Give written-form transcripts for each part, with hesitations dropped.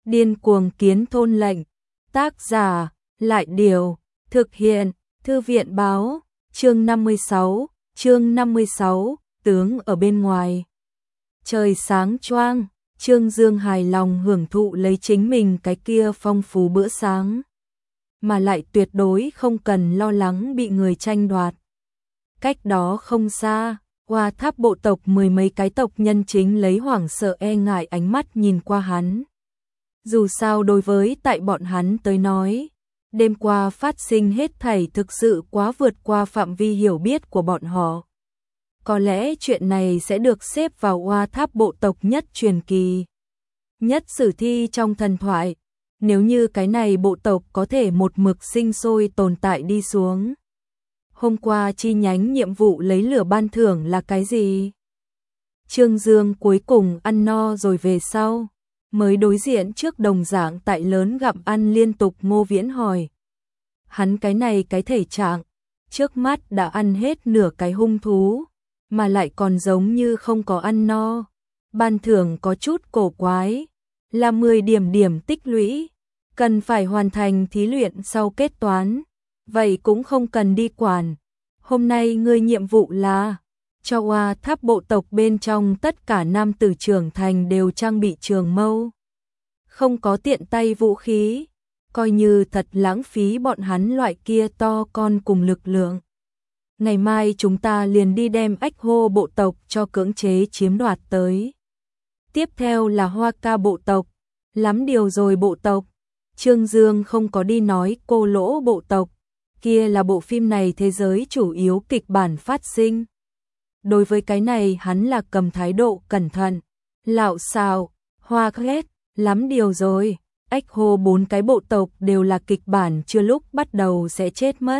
Điên cuồng kiến thôn lệnh. Tác giả, Lại Điều. Thực hiện, Thư viện báo. Chương 56, tướng ở bên ngoài. Trời sáng choang, Trương Dương hài lòng hưởng thụ lấy chính mình cái kia phong phú bữa sáng. Mà lại tuyệt đối không cần lo lắng bị người tranh đoạt. Cách đó không xa, Hoa Tháp bộ tộc mười mấy cái tộc nhân chính lấy hoảng sợ e ngại ánh mắt nhìn qua hắn. Dù sao đối với tại bọn hắn tới nói, đêm qua phát sinh hết thảy thực sự quá vượt qua phạm vi hiểu biết của bọn họ. Có lẽ chuyện này sẽ được xếp vào Hoa Tháp bộ tộc nhất truyền kỳ, nhất sử thi trong thần thoại. Nếu như cái này bộ tộc có thể một mực sinh sôi tồn tại đi xuống. Hôm qua chi nhánh nhiệm vụ lấy lửa ban thưởng là cái gì? Trương Dương cuối cùng ăn no rồi về sau, mới đối diện trước đồng dạng tại lớn gặm ăn liên tục Ngô Viễn hỏi. Hắn cái này cái thể trạng, trước mắt đã ăn hết nửa cái hung thú, mà lại còn giống như không có ăn no. Ban thưởng có chút cổ quái, là 10 điểm tích lũy, cần phải hoàn thành thí luyện sau kết toán. Vậy cũng không cần đi quản. Hôm nay ngươi nhiệm vụ là cho Hoa Tháp bộ tộc bên trong tất cả nam tử trưởng thành đều trang bị trường mâu. Không có tiện tay vũ khí, coi như thật lãng phí bọn hắn loại kia to con cùng lực lượng. Ngày mai chúng ta liền đi đem Ách Hô bộ tộc cho cưỡng chế chiếm đoạt tới. Tiếp theo là Hoa Ca bộ tộc, lắm điều rồi bộ tộc. Trương Dương không có đi nói Cô Lỗ bộ tộc, kia là bộ phim này thế giới chủ yếu kịch bản phát sinh. Đối với cái này hắn là cầm thái độ cẩn thận, lạo xào, hoa ghét, lắm điều rồi. Ách Hô 4 cái bộ tộc đều là kịch bản chưa lúc bắt đầu sẽ chết mất.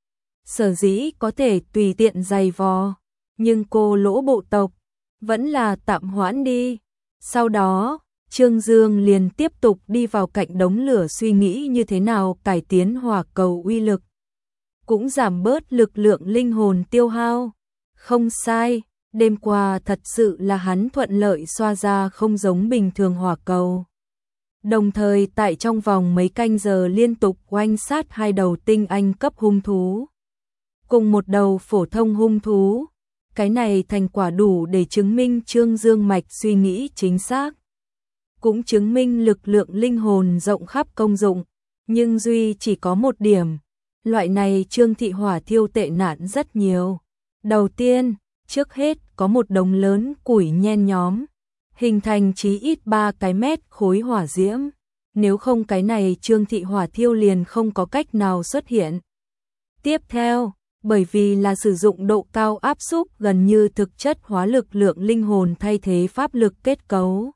Sở dĩ có thể tùy tiện giày vò, nhưng Cô Lỗ bộ tộc vẫn là tạm hoãn đi. Sau đó, Trương Dương liền tiếp tục đi vào cạnh đống lửa suy nghĩ như thế nào cải tiến hỏa cầu uy lực, cũng giảm bớt lực lượng linh hồn tiêu hao. Không sai, đêm qua thật sự là hắn thuận lợi xoa ra không giống bình thường hỏa cầu. Đồng thời tại trong vòng mấy canh giờ liên tục oanh sát 2 đầu tinh anh cấp hung thú, cùng một đầu phổ thông hung thú. Cái này thành quả đủ để chứng minh Trương Dương mạch suy nghĩ chính xác, cũng chứng minh lực lượng linh hồn rộng khắp công dụng. Nhưng duy chỉ có một điểm, loại này Trương thị hỏa thiêu tệ nạn rất nhiều. Đầu tiên, trước hết có một đống lớn củi nhen nhóm, hình thành chí ít 3 cái mét khối hỏa diễm. Nếu không cái này Trương thị hỏa thiêu liền không có cách nào xuất hiện. Tiếp theo, bởi vì là sử dụng độ cao áp xúc gần như thực chất hóa lực lượng linh hồn thay thế pháp lực kết cấu,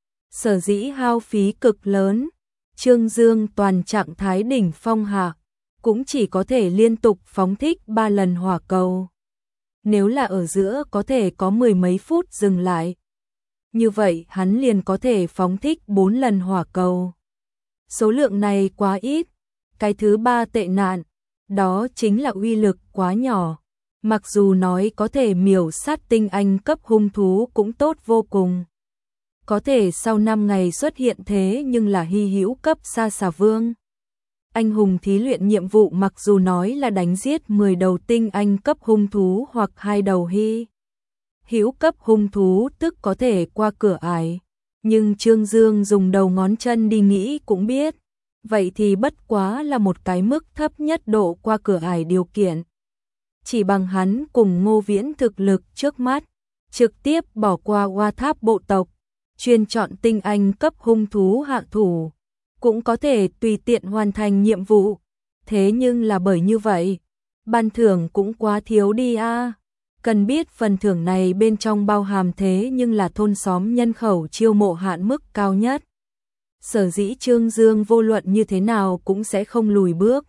sở dĩ hao phí cực lớn. Trương Dương toàn trạng thái đỉnh phong hạ, cũng chỉ có thể liên tục phóng thích 3 lần hỏa cầu. Nếu là ở giữa có thể có 10 mấy phút dừng lại, như vậy hắn liền có thể phóng thích 4 lần hỏa cầu. Số lượng này quá ít. Cái thứ ba tệ nạn, đó chính là uy lực quá nhỏ. Mặc dù nói có thể miểu sát tinh anh cấp hung thú cũng tốt vô cùng, có thể sau 5 ngày xuất hiện thế nhưng là hy hữu cấp sa xà vương. Anh hùng thí luyện nhiệm vụ mặc dù nói là đánh giết 10 đầu tinh anh cấp hung thú hoặc 2 đầu hy hữu cấp hung thú tức có thể qua cửa ải, nhưng Trương Dương dùng đầu ngón chân đi nghĩ cũng biết, vậy thì bất quá là một cái mức thấp nhất độ qua cửa ải điều kiện. Chỉ bằng hắn cùng Ngô Viễn thực lực trước mắt, trực tiếp bỏ qua Hoa Tháp bộ tộc, chuyên chọn tinh anh cấp hung thú hạng thủ, cũng có thể tùy tiện hoàn thành nhiệm vụ. Thế nhưng là bởi như vậy, ban thưởng cũng quá thiếu đi a. Cần biết phần thưởng này bên trong bao hàm thế nhưng là thôn xóm nhân khẩu chiêu mộ hạn mức cao nhất. Sở dĩ Trương Dương vô luận như thế nào cũng sẽ không lùi bước.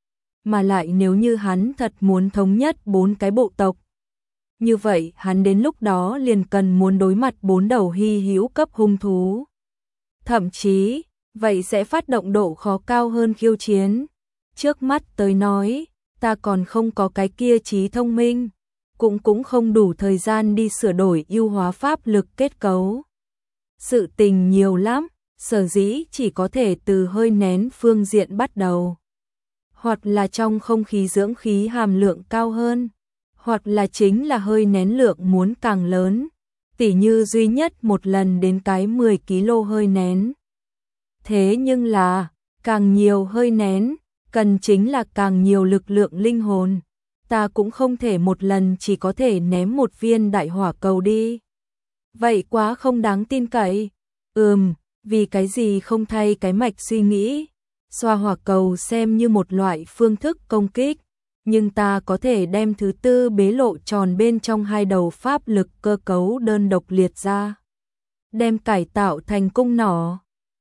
Mà lại nếu như hắn thật muốn thống nhất 4 cái bộ tộc, như vậy hắn đến lúc đó liền cần muốn đối mặt 4 đầu hy hữu cấp hung thú. Thậm chí, vậy sẽ phát động độ khó cao hơn khiêu chiến. Trước mắt tới nói, ta còn không có cái kia trí thông minh, cũng không đủ thời gian đi sửa đổi ưu hóa pháp lực kết cấu. Sự tình nhiều lắm, sở dĩ chỉ có thể từ hơi nén phương diện bắt đầu. Hoặc là trong không khí dưỡng khí hàm lượng cao hơn, hoặc là chính là hơi nén lượng muốn càng lớn, tỉ như duy nhất một lần đến cái 10 kg hơi nén. Thế nhưng là, càng nhiều hơi nén, cần chính là càng nhiều lực lượng linh hồn. Ta cũng không thể một lần chỉ có thể ném một viên đại hỏa cầu đi. Vậy quá không đáng tin cậy. Vì cái gì không thay cái mạch suy nghĩ. Xoa hỏa cầu xem như một loại phương thức công kích, nhưng ta có thể đem thứ tư bế lộ tròn bên trong hai đầu pháp lực cơ cấu đơn độc liệt ra. Đem cải tạo thành cung nỏ.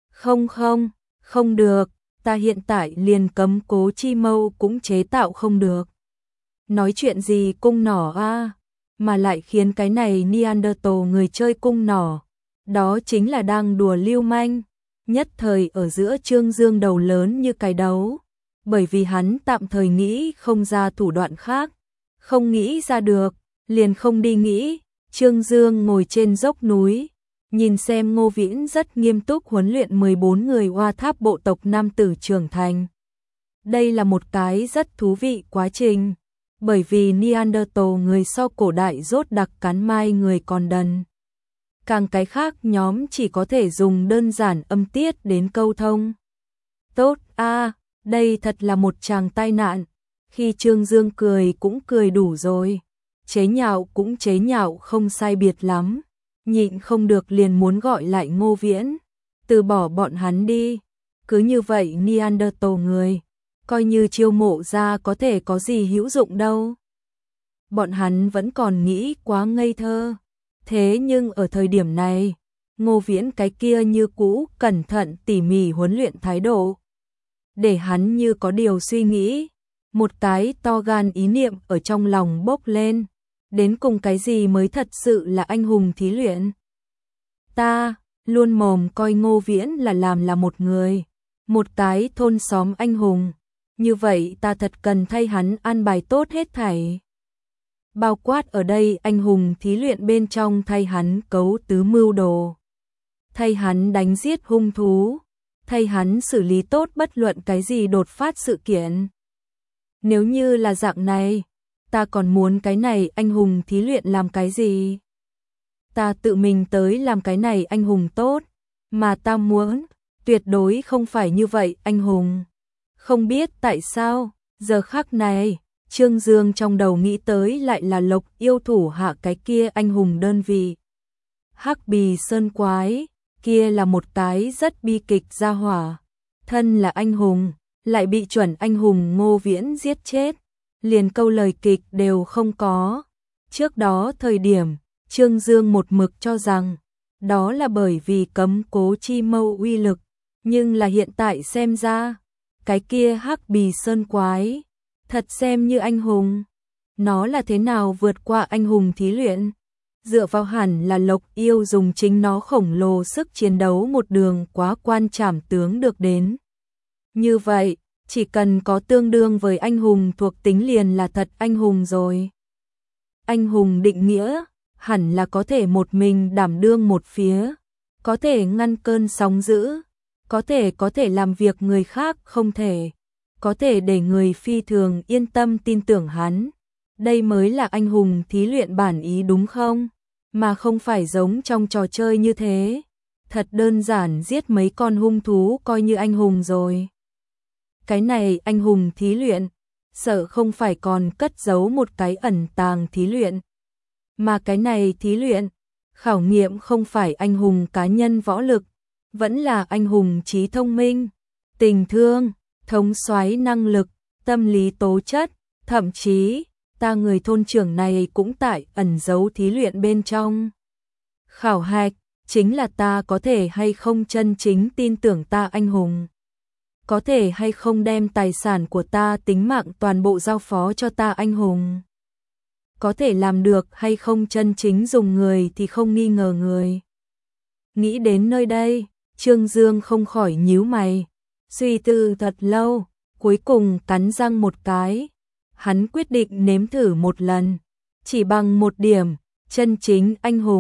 Không được, ta hiện tại liền cấm cố chi mâu cũng chế tạo không được. Nói chuyện gì cung nỏ a, mà lại khiến cái này Neanderthal người chơi cung nỏ, đó chính là đang đùa lưu manh. Nhất thời ở giữa Trương Dương đầu lớn như cái đấu, bởi vì hắn tạm thời nghĩ không ra thủ đoạn khác, không nghĩ ra được, liền không đi nghĩ. Trương Dương ngồi trên dốc núi, nhìn xem Ngô Viễn rất nghiêm túc huấn luyện 14 người Oa Tháp bộ tộc nam tử trưởng thành. Đây là một cái rất thú vị quá trình, bởi vì Neanderthal người so cổ đại rốt đặc cắn mai người còn đần. Càng cái khác nhóm chỉ có thể dùng đơn giản âm tiết đến câu thông. Tốt a, đây thật là một tràng tai nạn. Khi Trương Dương cười cũng cười đủ rồi, chế nhạo cũng chế nhạo không sai biệt lắm, nhịn không được liền muốn gọi lại Ngô Viễn, từ bỏ bọn hắn đi. Cứ như vậy Neanderthal người, coi như chiêu mộ ra có thể có gì hữu dụng đâu. Bọn hắn vẫn còn nghĩ quá ngây thơ. Thế nhưng ở thời điểm này, Ngô Viễn cái kia như cũ cẩn thận tỉ mỉ huấn luyện thái độ, để hắn như có điều suy nghĩ, một cái to gan ý niệm ở trong lòng bốc lên, đến cùng cái gì mới thật sự là anh hùng thí luyện. Ta luôn mồm coi Ngô Viễn là làm là một người, một cái thôn xóm anh hùng, như vậy ta thật cần thay hắn an bài tốt hết thảy. Bao quát ở đây anh hùng thí luyện bên trong thay hắn cấu tứ mưu đồ, thay hắn đánh giết hung thú, thay hắn xử lý tốt bất luận cái gì đột phát sự kiện. Nếu như là dạng này, ta còn muốn cái này anh hùng thí luyện làm cái gì? Ta tự mình tới làm cái này anh hùng tốt, mà ta muốn, tuyệt đối không phải như vậy anh hùng. Không biết tại sao, giờ khắc này, Trương Dương trong đầu nghĩ tới lại là Lộc yêu thủ hạ cái kia anh hùng đơn vị. Hắc Bì Sơn Quái, kia là một cái rất bi kịch gia hỏa. Thân là anh hùng, lại bị chuẩn anh hùng Ngô Viễn giết chết, liền câu lời kịch đều không có. Trước đó thời điểm, Trương Dương một mực cho rằng, đó là bởi vì cấm cố chi mâu uy lực, nhưng là hiện tại xem ra, cái kia Hắc Bì Sơn Quái, thật xem như anh hùng. Nó là thế nào vượt qua anh hùng thí luyện? Dựa vào hẳn là Lộc yêu dùng chính nó khổng lồ sức chiến đấu một đường quá quan trảm tướng được đến. Như vậy, chỉ cần có tương đương với anh hùng thuộc tính liền là thật anh hùng rồi. Anh hùng định nghĩa, hẳn là có thể một mình đảm đương một phía, có thể ngăn cơn sóng dữ, có thể làm việc người khác không thể, có thể để người phi thường yên tâm tin tưởng hắn. Đây mới là anh hùng thí luyện bản ý đúng không? Mà không phải giống trong trò chơi như thế. Thật đơn giản giết mấy con hung thú coi như anh hùng rồi. Cái này anh hùng thí luyện, sợ không phải còn cất giấu một cái ẩn tàng thí luyện. Mà cái này thí luyện, khảo nghiệm không phải anh hùng cá nhân võ lực, vẫn là anh hùng trí thông minh, tình thương, thống soái năng lực, tâm lý tố chất, thậm chí ta người thôn trưởng này cũng tại ẩn giấu thí luyện bên trong. Khảo hạch chính là ta có thể hay không chân chính tin tưởng ta anh hùng, có thể hay không đem tài sản của ta tính mạng toàn bộ giao phó cho ta anh hùng, có thể làm được hay không chân chính dùng người thì không nghi ngờ người. Nghĩ đến nơi đây, Trương Dương không khỏi nhíu mày, suy tư thật lâu, cuối cùng cắn răng một cái. Hắn quyết định nếm thử một lần, chỉ bằng một điểm, chân chính anh hùng,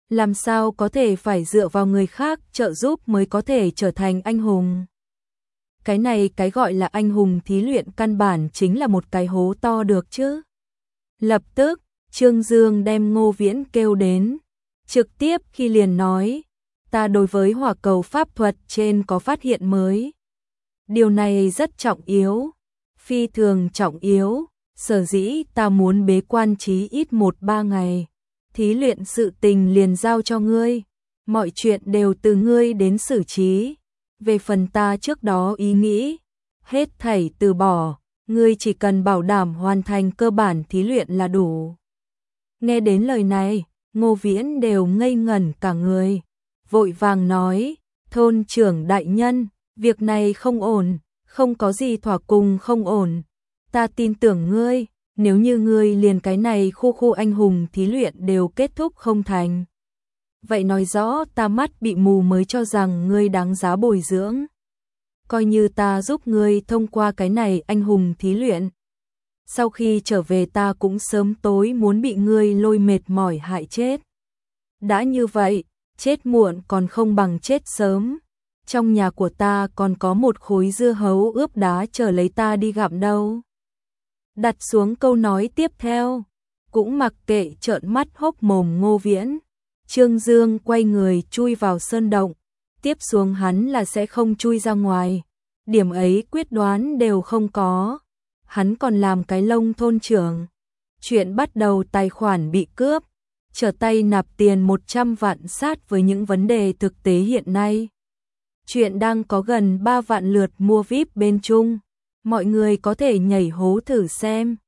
làm sao có thể phải dựa vào người khác trợ giúp mới có thể trở thành anh hùng. Cái này cái gọi là anh hùng thí luyện căn bản chính là một cái hố to được chứ. Lập tức, Trương Dương đem Ngô Viễn kêu đến, trực tiếp khi liền nói, ta đối với hỏa cầu pháp thuật trên có phát hiện mới. Điều này rất trọng yếu, phi thường trọng yếu, sở dĩ ta muốn bế quan chí ít 1-3 ngày. Thí luyện sự tình liền giao cho ngươi, mọi chuyện đều từ ngươi đến xử trí. Về phần ta trước đó ý nghĩ, hết thảy từ bỏ, ngươi chỉ cần bảo đảm hoàn thành cơ bản thí luyện là đủ. Nghe đến lời này, Ngô Viễn đều ngây ngẩn cả người, vội vàng nói, thôn trưởng đại nhân, việc này không ổn, không có gì thỏa cùng không ổn. Ta tin tưởng ngươi, nếu như ngươi liền cái này khu anh hùng thí luyện đều kết thúc không thành. Vậy nói rõ ta mắt bị mù mới cho rằng ngươi đáng giá bồi dưỡng. Coi như ta giúp ngươi thông qua cái này anh hùng thí luyện. Sau khi trở về ta cũng sớm tối muốn bị ngươi lôi mệt mỏi hại chết. Đã như vậy, chết muộn còn không bằng chết sớm. Trong nhà của ta còn có một khối dưa hấu ướp đá chờ lấy ta đi gặm đâu. Đặt xuống câu nói tiếp theo, cũng mặc kệ trợn mắt hốc mồm Ngô Viễn. Trương Dương quay người chui vào sơn động, tiếp xuống hắn là sẽ không chui ra ngoài. Điểm ấy quyết đoán đều không có. Hắn còn làm cái lông thôn trưởng. Chuyện bắt đầu tài khoản bị cướp, trở tay nạp tiền 100 vạn sát với những vấn đề thực tế hiện nay. Chuyện đang có gần 3 vạn lượt mua VIP bên Trung. Mọi người có thể nhảy hố thử xem.